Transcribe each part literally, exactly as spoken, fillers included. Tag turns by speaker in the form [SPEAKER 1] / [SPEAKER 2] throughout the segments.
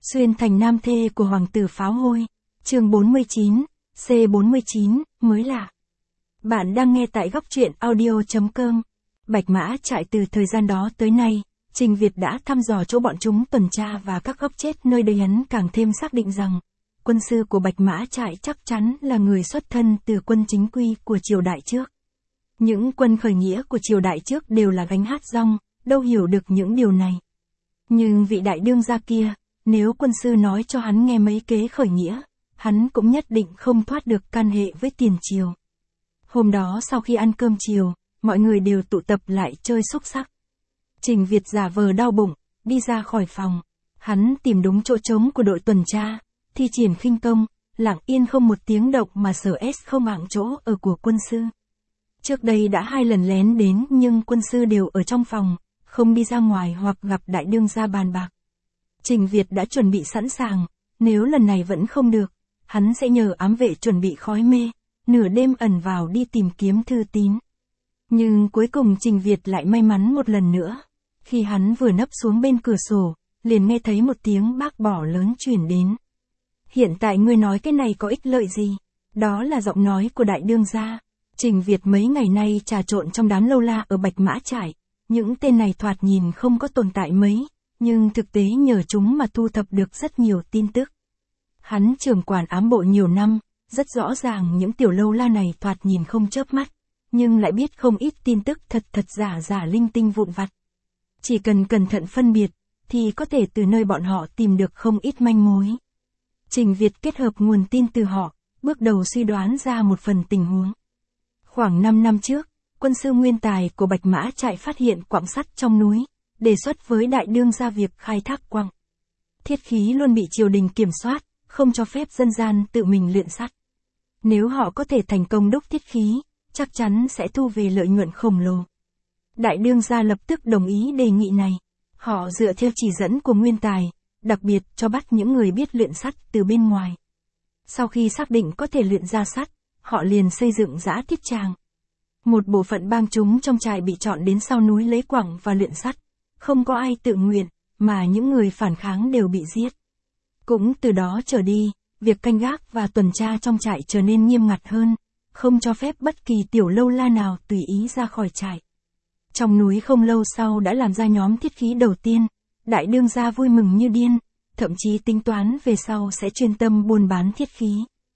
[SPEAKER 1] Xuyên thành nam thê của hoàng tử pháo hôi. Chương bốn mươi chín, C bốn mươi chín, mới lạ. Bạn đang nghe tại góc truyện audio chấm com. Bạch Mã Trại. Từ thời gian đó tới nay, Trình Việt đã thăm dò chỗ bọn chúng tuần tra và các góc chết nơi đây, hắn càng thêm xác định rằng, quân sư của Bạch Mã Trại chắc chắn là người xuất thân từ quân chính quy của triều đại trước. Những quân khởi nghĩa của triều đại trước đều là gánh hát rong, đâu hiểu được những điều này. Nhưng vị đại đương gia kia, nếu quân sư nói cho hắn nghe mấy kế khởi nghĩa, hắn cũng nhất định không thoát được can hệ với tiền triều. Hôm đó sau khi ăn cơm chiều, mọi người đều tụ tập lại chơi xúc xắc. Trình Việt giả vờ đau bụng, đi ra khỏi phòng. Hắn tìm đúng chỗ trống của đội tuần tra, thi triển khinh công, lặng yên không một tiếng động mà sở S không ảng chỗ ở của quân sư. Trước đây đã hai lần lén đến nhưng quân sư đều ở trong phòng, không đi ra ngoài hoặc gặp đại đương gia bàn bạc. Trình Việt đã chuẩn bị sẵn sàng, nếu lần này vẫn không được, hắn sẽ nhờ ám vệ chuẩn bị khói mê, nửa đêm ẩn vào đi tìm kiếm thư tín. Nhưng cuối cùng Trình Việt lại may mắn một lần nữa. Khi hắn vừa nấp xuống bên cửa sổ, liền nghe thấy một tiếng bác bỏ lớn truyền đến. Hiện tại ngươi nói cái này có ích lợi gì? Đó là giọng nói của đại đương gia. Trình Việt mấy ngày nay trà trộn trong đám lâu la ở Bạch Mã Trại. Những tên này thoạt nhìn không có tồn tại mấy, nhưng thực tế nhờ chúng mà thu thập được rất nhiều tin tức. Hắn trưởng quản ám bộ nhiều năm, rất rõ ràng những tiểu lâu la này thoạt nhìn không chớp mắt, nhưng lại biết không ít tin tức thật thật giả giả linh tinh vụn vặt. Chỉ cần cẩn thận phân biệt, thì có thể từ nơi bọn họ tìm được không ít manh mối. Trình Việt kết hợp nguồn tin từ họ, bước đầu suy đoán ra một phần tình huống. Khoảng năm năm trước, quân sư Nguyên Tài của Bạch Mã Trại phát hiện quặng sắt trong núi, đề xuất với đại đương gia việc khai thác quặng. Thiết khí luôn bị triều đình kiểm soát, không cho phép dân gian tự mình luyện sắt. Nếu họ có thể thành công đúc thiết khí, chắc chắn sẽ thu về lợi nhuận khổng lồ. Đại đương gia lập tức đồng ý đề nghị này. Họ dựa theo chỉ dẫn của Nguyên Tài, đặc biệt cho bắt những người biết luyện sắt từ bên ngoài. Sau khi xác định có thể luyện ra sắt, họ liền xây dựng giã thiết tràng. Một bộ phận bang chúng trong trại bị chọn đến sau núi lấy quặng và luyện sắt. Không có ai tự nguyện, mà những người phản kháng đều bị giết. Cũng từ đó trở đi, việc canh gác và tuần tra trong trại trở nên nghiêm ngặt hơn, không cho phép bất kỳ tiểu lâu la nào tùy ý ra khỏi trại. Trong núi không lâu sau đã làm ra nhóm thiết khí đầu tiên, đại đương gia vui mừng như điên, thậm chí tính toán về sau sẽ chuyên tâm buôn bán thiết khí.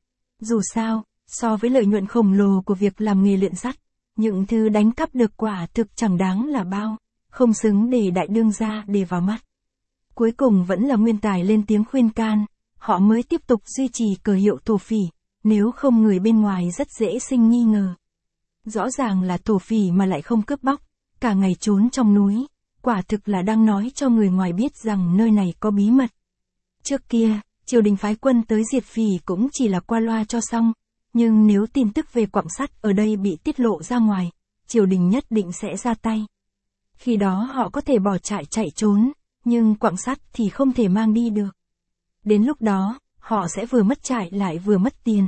[SPEAKER 1] Dù sao, so với lợi nhuận khổng lồ của việc làm nghề luyện sắt, những thứ đánh cắp được quả thực chẳng đáng là bao, không xứng để đại đương gia để vào mắt. Cuối cùng vẫn là Nguyên Tài lên tiếng khuyên can, họ mới tiếp tục duy trì cờ hiệu thổ phỉ, nếu không người bên ngoài rất dễ sinh nghi ngờ. Rõ ràng là thổ phỉ mà lại không cướp bóc, cả ngày trốn trong núi, quả thực là đang nói cho người ngoài biết rằng nơi này có bí mật. Trước kia, triều đình phái quân tới diệt phỉ cũng chỉ là qua loa cho xong, nhưng nếu tin tức về quặng sắt ở đây bị tiết lộ ra ngoài, triều đình nhất định sẽ ra tay. Khi đó họ có thể bỏ trại chạy trốn, nhưng quặng sắt thì không thể mang đi được. Đến lúc đó, họ sẽ vừa mất trại lại vừa mất tiền.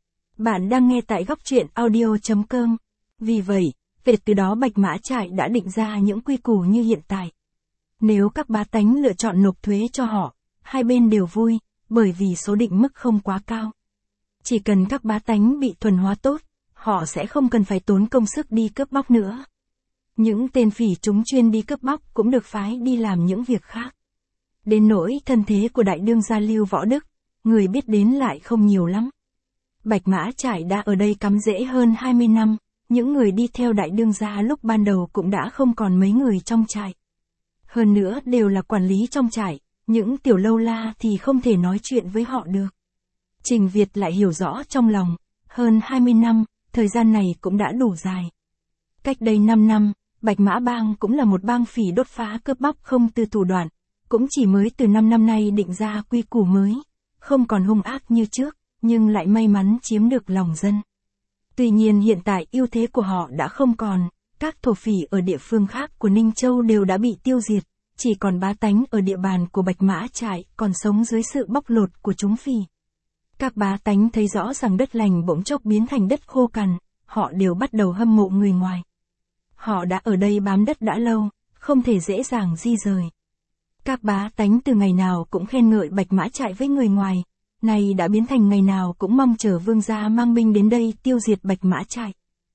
[SPEAKER 1] Bạn đang nghe tại góc truyện audio chấm com. Vì vậy, về từ đó Bạch Mã Trại đã định ra những quy củ như hiện tại. Nếu các bá tánh lựa chọn nộp thuế cho họ, hai bên đều vui, bởi vì số định mức không quá cao. Chỉ cần các bá tánh bị thuần hóa tốt, họ sẽ không cần phải tốn công sức đi cướp bóc nữa. Những tên phỉ chúng chuyên đi cướp bóc cũng được phái đi làm những việc khác. Đến nỗi thân thế của đại đương gia Lưu Võ Đức, người biết đến lại không nhiều lắm. Bạch Mã Trại đã ở đây cắm rễ hơn hai mươi năm, những người đi theo đại đương gia lúc ban đầu cũng đã không còn mấy người trong trại. Hơn nữa đều là quản lý trong trại, những tiểu lâu la thì không thể nói chuyện với họ được. Trình Việt lại hiểu rõ trong lòng, hơn hai mươi năm, thời gian này cũng đã đủ dài. Cách đây năm năm, Bạch Mã Bang cũng là một bang phỉ đốt phá cướp bóc không từ thủ đoạn, cũng chỉ mới từ năm năm nay định ra quy củ mới, không còn hung ác như trước, nhưng lại may mắn chiếm được lòng dân. Tuy nhiên hiện tại ưu thế của họ đã không còn, các thổ phỉ ở địa phương khác của Ninh Châu đều đã bị tiêu diệt, chỉ còn bá tánh ở địa bàn của Bạch Mã Trại còn sống dưới sự bóc lột của chúng phỉ. Các bá tánh thấy rõ rằng đất lành bỗng chốc biến thành đất khô cằn, họ đều bắt đầu hâm mộ người ngoài. Họ đã ở đây bám đất đã lâu, không thể dễ dàng di rời. Các bá tánh từ ngày nào cũng khen ngợi Bạch Mã Trại với người ngoài, này đã biến thành ngày nào cũng mong chờ vương gia mang binh đến đây tiêu diệt Bạch Mã Trại.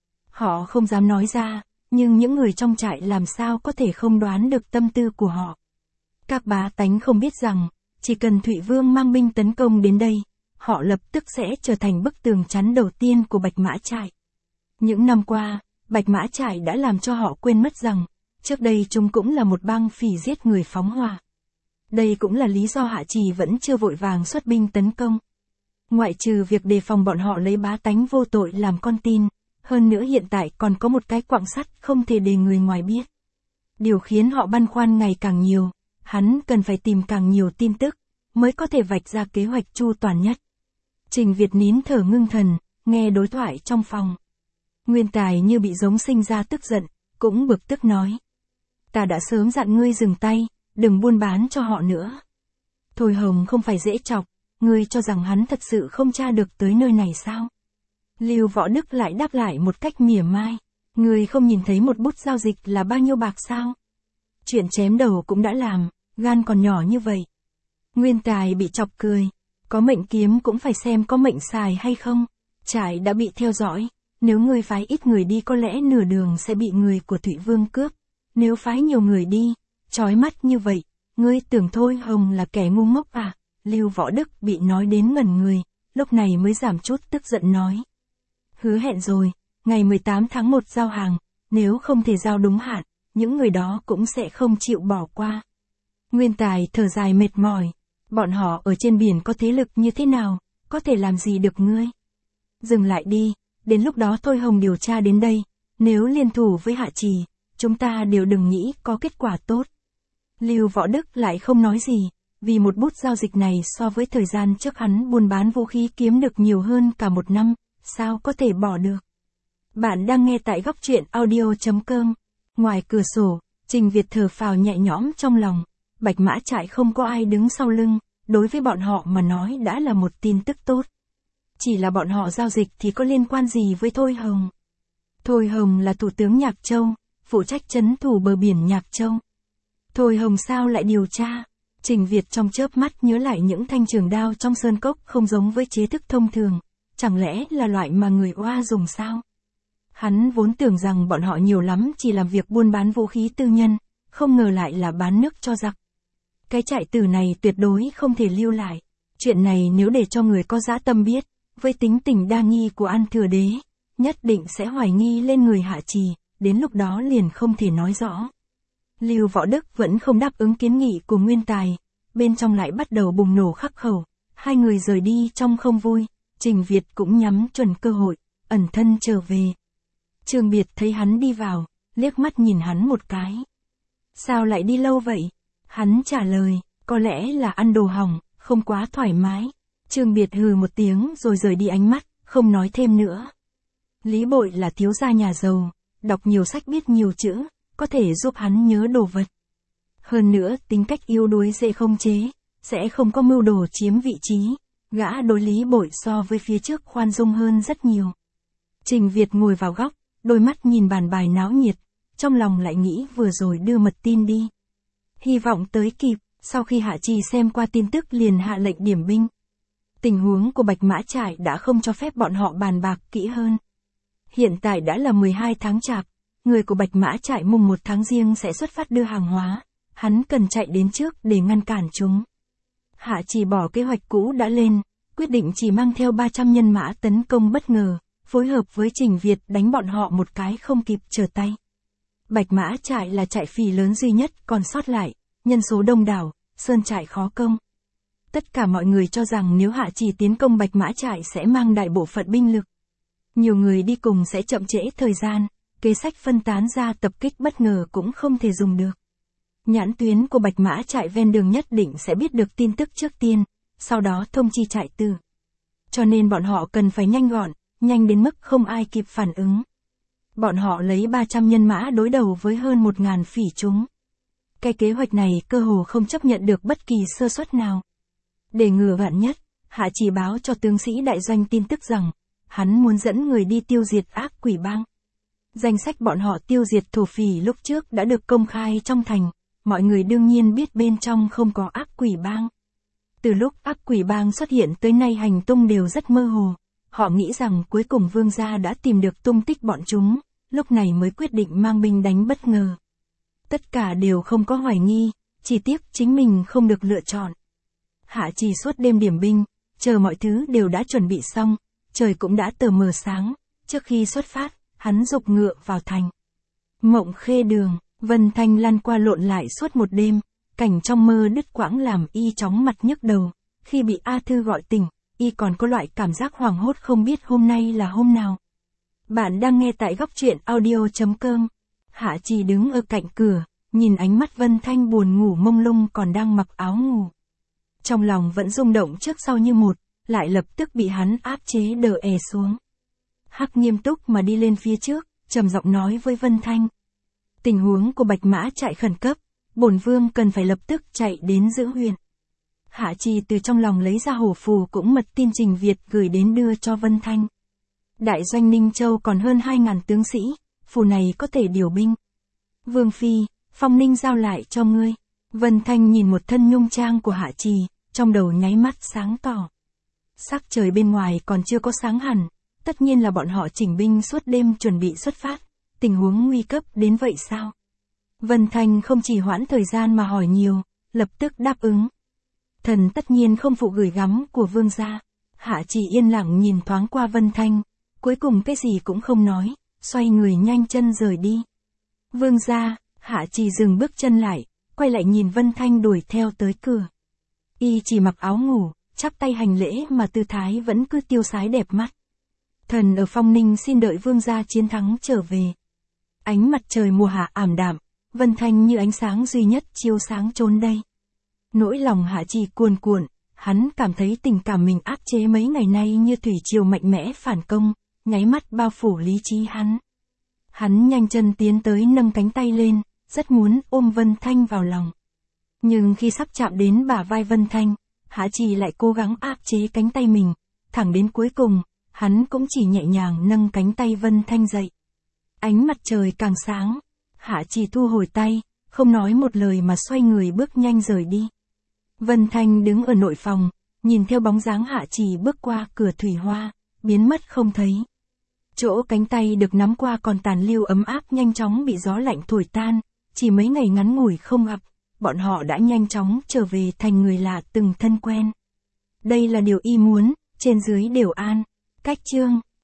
[SPEAKER 1] Họ không dám nói ra, nhưng những người trong trại làm sao có thể không đoán được tâm tư của họ. Các bá tánh không biết rằng, chỉ cần Thụy Vương mang binh tấn công đến đây, họ lập tức sẽ trở thành bức tường chắn đầu tiên của Bạch Mã Trại. Những năm qua, Bạch Mã Trại đã làm cho họ quên mất rằng, trước đây chúng cũng là một bang phỉ giết người phóng hỏa. Đây cũng là lý do Hạ Trì vẫn chưa vội vàng xuất binh tấn công. Ngoại trừ việc đề phòng bọn họ lấy bá tánh vô tội làm con tin, hơn nữa hiện tại còn có một cái quặng sắt không thể để người ngoài biết. Điều khiến họ băn khoăn ngày càng nhiều, hắn cần phải tìm càng nhiều tin tức, mới có thể vạch ra kế hoạch chu toàn nhất. Trình Việt nín thở ngưng thần, nghe đối thoại trong phòng. Nguyên Tài như bị giống sinh ra tức giận, cũng bực tức nói. Ta đã sớm dặn ngươi dừng tay, đừng buôn bán cho họ nữa. Thôi Hồng không phải dễ chọc, ngươi cho rằng hắn thật sự không tra được tới nơi này sao? Lưu Võ Đức lại đáp lại một cách mỉa mai. Ngươi không nhìn thấy một bút giao dịch là bao nhiêu bạc sao? Chuyện chém đầu cũng đã làm, gan còn nhỏ như vậy. Nguyên Tài bị chọc cười. Có mệnh kiếm cũng phải xem có mệnh xài hay không. Trại đã bị theo dõi. Nếu ngươi phái ít người đi có lẽ nửa đường sẽ bị người của Thụy Vương cướp. Nếu phái nhiều người đi, chói mắt như vậy, ngươi tưởng Thôi Hồng là kẻ ngu ngốc à? Lưu Võ Đức bị nói đến ngẩn người, lúc này mới giảm chút tức giận nói. Hứa hẹn rồi, ngày mười tám tháng một giao hàng, nếu không thể giao đúng hạn, những người đó cũng sẽ không chịu bỏ qua. Nguyên Tài thở dài mệt mỏi, bọn họ ở trên biển có thế lực như thế nào, có thể làm gì được ngươi? Dừng lại đi, đến lúc đó Thôi Hồng điều tra đến đây, nếu liên thủ với Hạ Trì, chúng ta đều đừng nghĩ có kết quả tốt. Lưu Võ Đức lại không nói gì, vì một bút giao dịch này so với thời gian trước hắn buôn bán vũ khí kiếm được nhiều hơn cả một năm, sao có thể bỏ được. Bạn đang nghe tại góc truyện audio chấm com. Ngoài cửa sổ, Trình Việt thở phào nhẹ nhõm trong lòng, Bạch Mã Trại không có ai đứng sau lưng, đối với bọn họ mà nói đã là một tin tức tốt. Chỉ là bọn họ giao dịch thì có liên quan gì với Thôi Hồng? Thôi Hồng là thủ tướng Nhạc Châu, phụ trách trấn thủ bờ biển Nhạc Châu. Thôi Hồng sao lại điều tra? Trình Việt trong chớp mắt nhớ lại những thanh trường đao trong sơn cốc không giống với chế thức thông thường, chẳng lẽ là loại mà người Oa dùng sao? Hắn vốn tưởng rằng bọn họ nhiều lắm chỉ làm việc buôn bán vũ khí tư nhân, không ngờ lại là bán nước cho giặc. Cái trại tử này tuyệt đối không thể lưu lại. Chuyện này nếu để cho người có dã tâm biết, với tính tình đa nghi của An Thừa Đế, nhất định sẽ hoài nghi lên người Hạ Trì, đến lúc đó liền không thể nói rõ. Lưu Võ Đức vẫn không đáp ứng kiến nghị của Nguyên Tài, bên trong lại bắt đầu bùng nổ khắc khẩu, hai người rời đi trong không vui, Trình Việt cũng nhắm chuẩn cơ hội, ẩn thân trở về. Trương Biệt thấy hắn đi vào, liếc mắt nhìn hắn một cái. Sao lại đi lâu vậy? Hắn trả lời, có lẽ là ăn đồ hỏng, không quá thoải mái. Trương Biệt hừ một tiếng rồi rời đi ánh mắt, không nói thêm nữa. Lý Bội là thiếu gia nhà giàu, đọc nhiều sách biết nhiều chữ, có thể giúp hắn nhớ đồ vật. Hơn nữa tính cách yếu đuối dễ không chế, sẽ không có mưu đồ chiếm vị trí. Gã đối Lý Bội so với phía trước khoan dung hơn rất nhiều. Trình Việt ngồi vào góc, đôi mắt nhìn bàn bài náo nhiệt, trong lòng lại nghĩ vừa rồi đưa mật tin đi. Hy vọng tới kịp, sau khi Hạ Trì xem qua tin tức liền hạ lệnh điểm binh. Tình huống của Bạch Mã Trại đã không cho phép bọn họ bàn bạc kỹ hơn. Hiện tại đã là mười hai tháng chạp, người của Bạch Mã Trại mùng một tháng Giêng sẽ xuất phát đưa hàng hóa, hắn cần chạy đến trước để ngăn cản chúng. Hạ Trì bỏ kế hoạch cũ đã lên, quyết định chỉ mang theo ba trăm nhân mã tấn công bất ngờ, phối hợp với Trình Việt đánh bọn họ một cái không kịp trở tay. Bạch Mã Trại là trại phỉ lớn duy nhất còn sót lại, nhân số đông đảo, sơn trại khó công. Tất cả mọi người cho rằng nếu Hạ Trì tiến công Bạch Mã Trại sẽ mang đại bộ phận binh lực. Nhiều người đi cùng sẽ chậm trễ thời gian, kế sách phân tán ra tập kích bất ngờ cũng không thể dùng được. Nhãn tuyến của Bạch Mã Trại ven đường nhất định sẽ biết được tin tức trước tiên, sau đó thông chi trại tử. Cho nên bọn họ cần phải nhanh gọn, nhanh đến mức không ai kịp phản ứng. Bọn họ lấy ba trăm nhân mã đối đầu với hơn một nghìn phỉ chúng. Cái kế hoạch này cơ hồ không chấp nhận được bất kỳ sơ suất nào. Để ngừa vạn nhất, Hạ Trì báo cho tướng sĩ đại doanh tin tức rằng, hắn muốn dẫn người đi tiêu diệt ác quỷ bang. Danh sách bọn họ tiêu diệt thổ phỉ lúc trước đã được công khai trong thành, mọi người đương nhiên biết bên trong không có ác quỷ bang. Từ lúc ác quỷ bang xuất hiện tới nay hành tung đều rất mơ hồ, họ nghĩ rằng cuối cùng vương gia đã tìm được tung tích bọn chúng, lúc này mới quyết định mang binh đánh bất ngờ. Tất cả đều không có hoài nghi, chỉ tiếc chính mình không được lựa chọn. Hạ Trì suốt đêm điểm binh, chờ mọi thứ đều đã chuẩn bị xong, trời cũng đã tờ mờ sáng, trước khi xuất phát, hắn giục ngựa vào thành. Mộng Khê Đường, Vân Thanh lăn qua lộn lại suốt một đêm, cảnh trong mơ đứt quãng làm y chóng mặt nhức đầu, khi bị A Thư gọi tỉnh, y còn có loại cảm giác hoảng hốt không biết hôm nay là hôm nào. Bạn đang nghe tại góc truyện audio chấm com. Hạ Trì đứng ở cạnh cửa, nhìn ánh mắt Vân Thanh buồn ngủ mông lung còn đang mặc áo ngủ. Trong lòng vẫn rung động trước sau như một, lại lập tức bị hắn áp chế đờ è xuống. Hắc nghiêm túc mà đi lên phía trước, trầm giọng nói với Vân Thanh. Tình huống của Bạch Mã Trại khẩn cấp, bổn vương cần phải lập tức chạy đến Giữ Huyền. Hạ Trì từ trong lòng lấy ra hổ phù cũng mật tin Trình Việt gửi đến đưa cho Vân Thanh. Đại doanh Ninh Châu còn hơn hai ngàn tướng sĩ, phù này có thể điều binh. Vương Phi, Phong Ninh giao lại cho ngươi. Vân Thanh nhìn một thân nhung trang của Hạ Trì, trong đầu nháy mắt sáng tỏ. Sắc trời bên ngoài còn chưa có sáng hẳn, tất nhiên là bọn họ chỉnh binh suốt đêm chuẩn bị xuất phát, tình huống nguy cấp đến vậy sao? Vân Thanh không chỉ hoãn thời gian mà hỏi nhiều, lập tức đáp ứng. Thần tất nhiên không phụ gửi gắm của vương gia. Hạ Trì yên lặng nhìn thoáng qua Vân Thanh, cuối cùng cái gì cũng không nói, xoay người nhanh chân rời đi. Vương gia, Hạ Trì dừng bước chân lại, quay lại nhìn Vân Thanh đuổi theo tới cửa. Y chỉ mặc áo ngủ, chắp tay hành lễ mà tư thái vẫn cứ tiêu sái đẹp mắt. Thần ở Phong Ninh xin đợi vương gia chiến thắng trở về. Ánh mặt trời mùa hạ ảm đạm, Vân Thanh như ánh sáng duy nhất chiếu sáng chốn đây. Nỗi lòng Hạ Trì cuồn cuộn, hắn cảm thấy tình cảm mình áp chế mấy ngày nay như thủy triều mạnh mẽ phản công, nháy mắt bao phủ lý trí hắn. Hắn nhanh chân tiến tới nâng cánh tay lên, rất muốn ôm Vân Thanh vào lòng. Nhưng khi sắp chạm đến bả vai Vân Thanh, Hạ Trì lại cố gắng áp chế cánh tay mình, thẳng đến cuối cùng, hắn cũng chỉ nhẹ nhàng nâng cánh tay Vân Thanh dậy. Ánh mặt trời càng sáng, Hạ Trì thu hồi tay, không nói một lời mà xoay người bước nhanh rời đi. Vân Thanh đứng ở nội phòng, nhìn theo bóng dáng Hạ Trì bước qua cửa thủy hoa, biến mất không thấy. Chỗ cánh tay được nắm qua còn tàn lưu ấm áp nhanh chóng bị gió lạnh thổi tan, chỉ mấy ngày ngắn ngủi không gặp, bọn họ đã nhanh chóng trở về thành người lạ từng thân quen. Đây là điều y muốn, trên dưới đều an. Cách chương